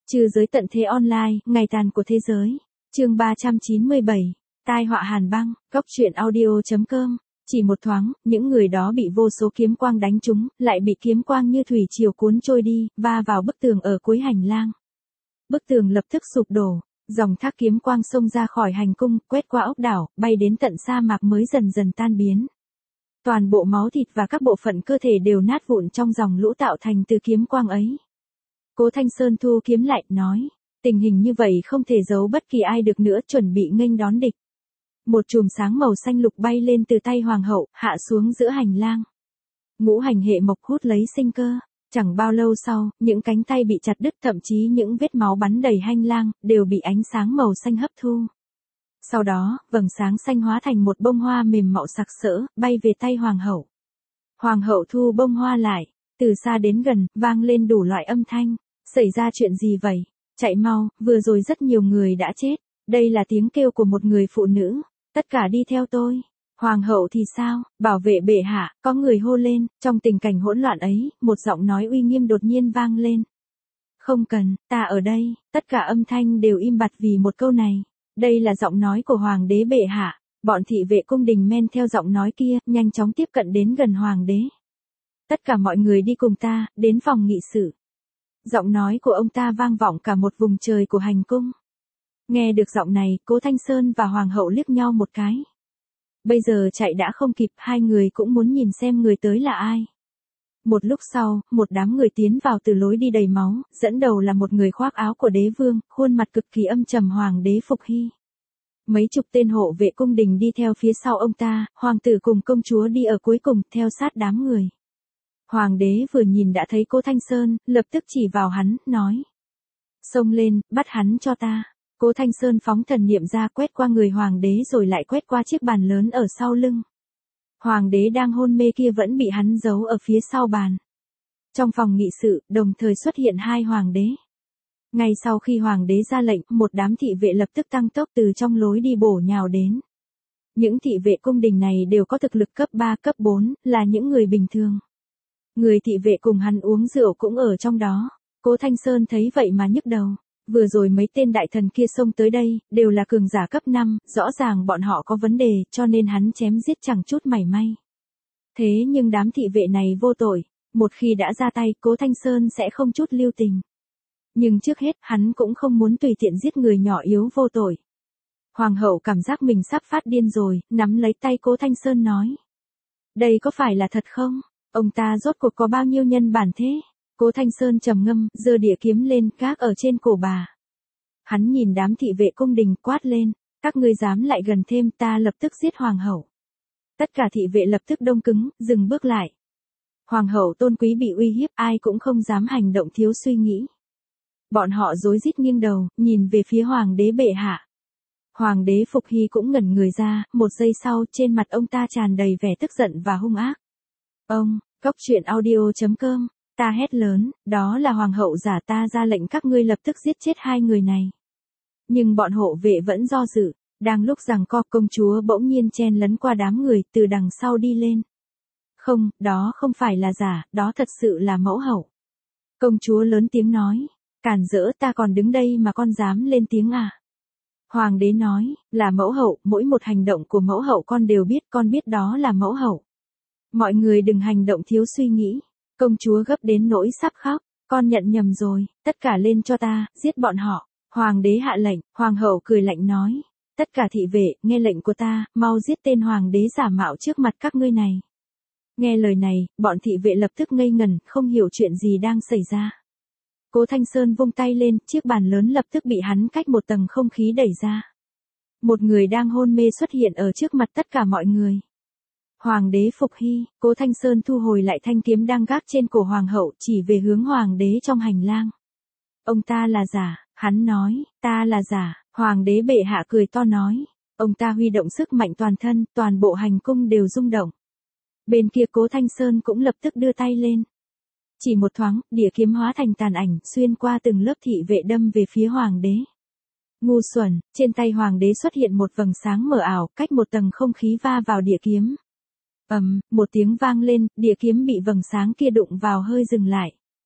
Trừ giới tận thế online, ngày tàn của thế giới. Chương 397. Tai họa hàn băng, góc truyện audio.com. Chỉ một thoáng, những người đó bị vô số kiếm quang đánh trúng, lại bị kiếm quang như thủy triều cuốn trôi đi, va vào bức tường ở cuối hành lang. Bức tường lập tức sụp đổ, dòng thác kiếm quang xông ra khỏi hành cung, quét qua ốc đảo, bay đến tận sa mạc mới dần dần tan biến. Toàn bộ máu thịt và các bộ phận cơ thể đều nát vụn trong dòng lũ tạo thành từ kiếm quang ấy. Cố Thanh Sơn thu kiếm lại, nói, tình hình như vậy không thể giấu bất kỳ ai được nữa, chuẩn bị nghênh đón địch. Một chùm sáng màu xanh lục bay lên từ tay hoàng hậu, hạ xuống giữa hành lang. Ngũ hành hệ mộc hút lấy sinh cơ. Chẳng bao lâu sau, những cánh tay bị chặt đứt, thậm chí những vết máu bắn đầy hành lang, đều bị ánh sáng màu xanh hấp thu. Sau đó, vầng sáng xanh hóa thành một bông hoa mềm mạo sặc sỡ, bay về tay hoàng hậu. Hoàng hậu thu bông hoa lại, từ xa đến gần, vang lên đủ loại âm thanh. Xảy ra chuyện gì vậy? Chạy mau, vừa rồi rất nhiều người đã chết. Đây là tiếng kêu của một người phụ nữ. Tất cả đi theo tôi. Hoàng hậu thì sao? Bảo vệ bệ hạ, có người hô lên. Trong tình cảnh hỗn loạn ấy, một giọng nói uy nghiêm đột nhiên vang lên. Không cần, ta ở đây. Tất cả âm thanh đều im bặt vì một câu này. Đây là giọng nói của hoàng đế bệ hạ. Bọn thị vệ cung đình men theo giọng nói kia, nhanh chóng tiếp cận đến gần hoàng đế. Tất cả mọi người đi cùng ta, đến phòng nghị sự. Giọng nói của ông ta vang vọng cả một vùng trời của hành cung. Nghe được giọng này, Cố Thanh Sơn và hoàng hậu liếc nhau một cái. Bây giờ chạy đã không kịp, hai người cũng muốn nhìn xem người tới là ai. Một lúc sau, một đám người tiến vào từ lối đi đầy máu, dẫn đầu là một người khoác áo của đế vương, khuôn mặt cực kỳ âm trầm, hoàng đế Phục Hy. Mấy chục tên hộ vệ cung đình đi theo phía sau ông ta, hoàng tử cùng công chúa đi ở cuối cùng, theo sát đám người. Hoàng đế vừa nhìn đã thấy Cố Thanh Sơn, lập tức chỉ vào hắn, nói. Xông lên, bắt hắn cho ta. Cố Thanh Sơn phóng thần niệm ra, quét qua người hoàng đế rồi lại quét qua chiếc bàn lớn ở sau lưng. Hoàng đế đang hôn mê kia vẫn bị hắn giấu ở phía sau bàn. Trong phòng nghị sự, đồng thời xuất hiện hai hoàng đế. Ngay sau khi hoàng đế ra lệnh, một đám thị vệ lập tức tăng tốc từ trong lối đi bổ nhào đến. Những thị vệ cung đình này đều có thực lực cấp 3, cấp 4, là những người bình thường. Người thị vệ cùng hắn uống rượu cũng ở trong đó. Cố Thanh Sơn thấy vậy mà nhức đầu. Vừa rồi mấy tên đại thần kia xông tới đây, đều là cường giả cấp 5, rõ ràng bọn họ có vấn đề, cho nên hắn chém giết chẳng chút mảy may. Thế nhưng đám thị vệ này vô tội, một khi đã ra tay, Cố Thanh Sơn sẽ không chút lưu tình. Nhưng trước hết, hắn cũng không muốn tùy tiện giết người nhỏ yếu vô tội. Hoàng hậu cảm giác mình sắp phát điên rồi, nắm lấy tay Cố Thanh Sơn nói. Đây có phải là thật không? Ông ta rốt cuộc có bao nhiêu nhân bản thế? Cố Thanh Sơn trầm ngâm, giơ địa kiếm lên, gác ở trên cổ bà. Hắn nhìn đám thị vệ cung đình, quát lên, các ngươi dám lại gần thêm, ta lập tức giết hoàng hậu. Tất cả thị vệ lập tức đông cứng, dừng bước lại. Hoàng hậu tôn quý bị uy hiếp, ai cũng không dám hành động thiếu suy nghĩ. Bọn họ rối rít nghiêng đầu, nhìn về phía hoàng đế bệ hạ. Hoàng đế Phục Hy cũng ngẩn người ra, một giây sau, trên mặt ông ta tràn đầy vẻ tức giận và hung ác. Ông, góc truyện audio.com. Ta hét lớn, đó là hoàng hậu giả, ta ra lệnh các ngươi lập tức giết chết hai người này. Nhưng bọn hộ vệ vẫn do dự, đang lúc giằng co, công chúa bỗng nhiên chen lấn qua đám người, từ đằng sau đi lên. Không, đó không phải là giả, đó thật sự là mẫu hậu. Công chúa lớn tiếng nói, cản rỡ, ta còn đứng đây mà con dám lên tiếng à? Hoàng đế nói, là mẫu hậu, mỗi một hành động của mẫu hậu con đều biết, con biết đó là mẫu hậu. Mọi người đừng hành động thiếu suy nghĩ. Công chúa gấp đến nỗi sắp khóc, con nhận nhầm rồi, tất cả lên cho ta, giết bọn họ. Hoàng đế hạ lệnh, hoàng hậu cười lạnh nói, tất cả thị vệ, nghe lệnh của ta, mau giết tên hoàng đế giả mạo trước mặt các ngươi này. Nghe lời này, bọn thị vệ lập tức ngây ngẩn, không hiểu chuyện gì đang xảy ra. Cố Thanh Sơn vung tay lên, chiếc bàn lớn lập tức bị hắn cách một tầng không khí đẩy ra. Một người đang hôn mê xuất hiện ở trước mặt tất cả mọi người. Hoàng đế Phục Hy, Cố Thanh Sơn thu hồi lại thanh kiếm đang gác trên cổ hoàng hậu, chỉ về hướng hoàng đế trong hành lang. Ông ta là giả, hắn nói, ta là giả, hoàng đế bệ hạ cười to nói. Ông ta huy động sức mạnh toàn thân, toàn bộ hành cung đều rung động. Bên kia Cố Thanh Sơn cũng lập tức đưa tay lên. Chỉ một thoáng, đỉa kiếm hóa thành tàn ảnh, xuyên qua từng lớp thị vệ đâm về phía hoàng đế. Ngu xuẩn, trên tay hoàng đế xuất hiện một vầng sáng mờ ảo, cách một tầng không khí va vào đỉa kiếm. Một tiếng vang lên, đỉa kiếm bị vầng sáng kia đụng vào hơi dừng lại.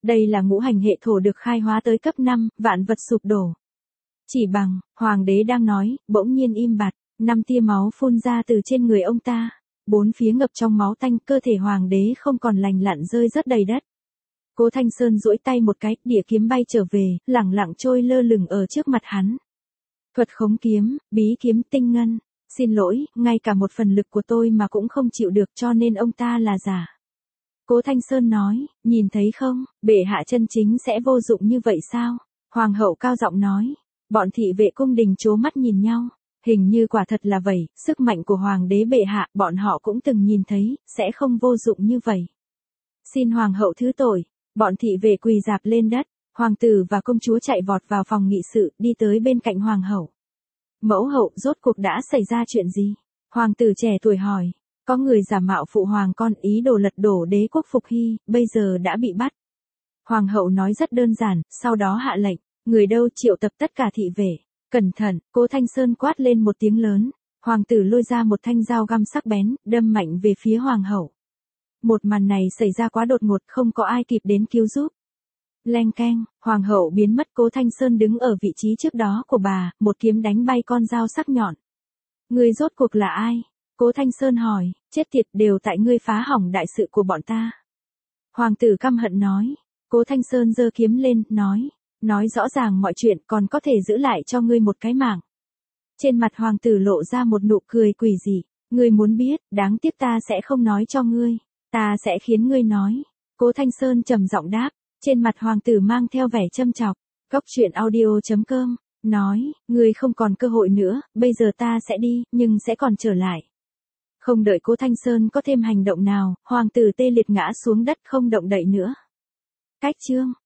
Đây là ngũ hành hệ thổ được khai hóa tới cấp 5, vạn vật sụp đổ. Chỉ bằng, hoàng đế đang nói, bỗng nhiên im bặt, 5 tia máu phun ra từ trên người ông ta. 4 phía ngập trong máu tanh, cơ thể hoàng đế không còn lành lặn rơi rất đầy đất. Cố Thanh Sơn duỗi tay một cái, đĩa kiếm bay trở về, lẳng lặng trôi lơ lửng ở trước mặt hắn. Thuật khống kiếm, bí kiếm tinh ngân. Xin lỗi, ngay cả một phần lực của tôi mà cũng không chịu được, cho nên ông ta là giả. Cố Thanh Sơn nói, nhìn thấy không, bệ hạ chân chính sẽ vô dụng như vậy sao? Hoàng hậu cao giọng nói. Bọn thị vệ cung đình trố mắt nhìn nhau. Hình như quả thật là vậy, sức mạnh của hoàng đế bệ hạ, bọn họ cũng từng nhìn thấy, sẽ không vô dụng như vậy. Xin hoàng hậu thứ tội. Bọn thị vệ quỳ rạp lên đất. Hoàng tử và công chúa chạy vọt vào phòng nghị sự, đi tới bên cạnh hoàng hậu. Mẫu hậu, rốt cuộc đã xảy ra chuyện gì? Hoàng tử trẻ tuổi hỏi. Có người giả mạo phụ hoàng con, ý đồ lật đổ đế quốc Phục Hy, bây giờ đã bị bắt. Hoàng hậu nói rất đơn giản, sau đó hạ lệnh. Người đâu, triệu tập tất cả thị vệ. Cẩn thận, Cố Thanh Sơn quát lên một tiếng lớn. Hoàng tử lôi ra một thanh dao găm sắc bén, đâm mạnh về phía hoàng hậu. Một màn này xảy ra quá đột ngột, không có ai kịp đến cứu giúp. Leng keng, hoàng hậu biến mất, Cố Thanh Sơn đứng ở vị trí trước đó của bà, một kiếm đánh bay con dao sắc nhọn. Ngươi rốt cuộc là ai? Cố Thanh Sơn hỏi, chết tiệt, đều tại ngươi phá hỏng đại sự của bọn ta. Hoàng tử căm hận nói. Cố Thanh Sơn giơ kiếm lên, nói rõ ràng mọi chuyện, còn có thể giữ lại cho ngươi một cái mạng. Trên mặt hoàng tử lộ ra một nụ cười quỷ dị. Ngươi muốn biết, đáng tiếc ta sẽ không nói cho ngươi. Ta sẽ khiến ngươi nói. Cố Thanh Sơn trầm giọng đáp. Trên mặt hoàng tử mang theo vẻ châm chọc. Góc truyện audio.com nói, ngươi không còn cơ hội nữa, bây giờ ta sẽ đi, nhưng sẽ còn trở lại. Không đợi Cố Thanh Sơn có thêm hành động nào, hoàng tử tê liệt ngã xuống đất không động đậy nữa. Cách chương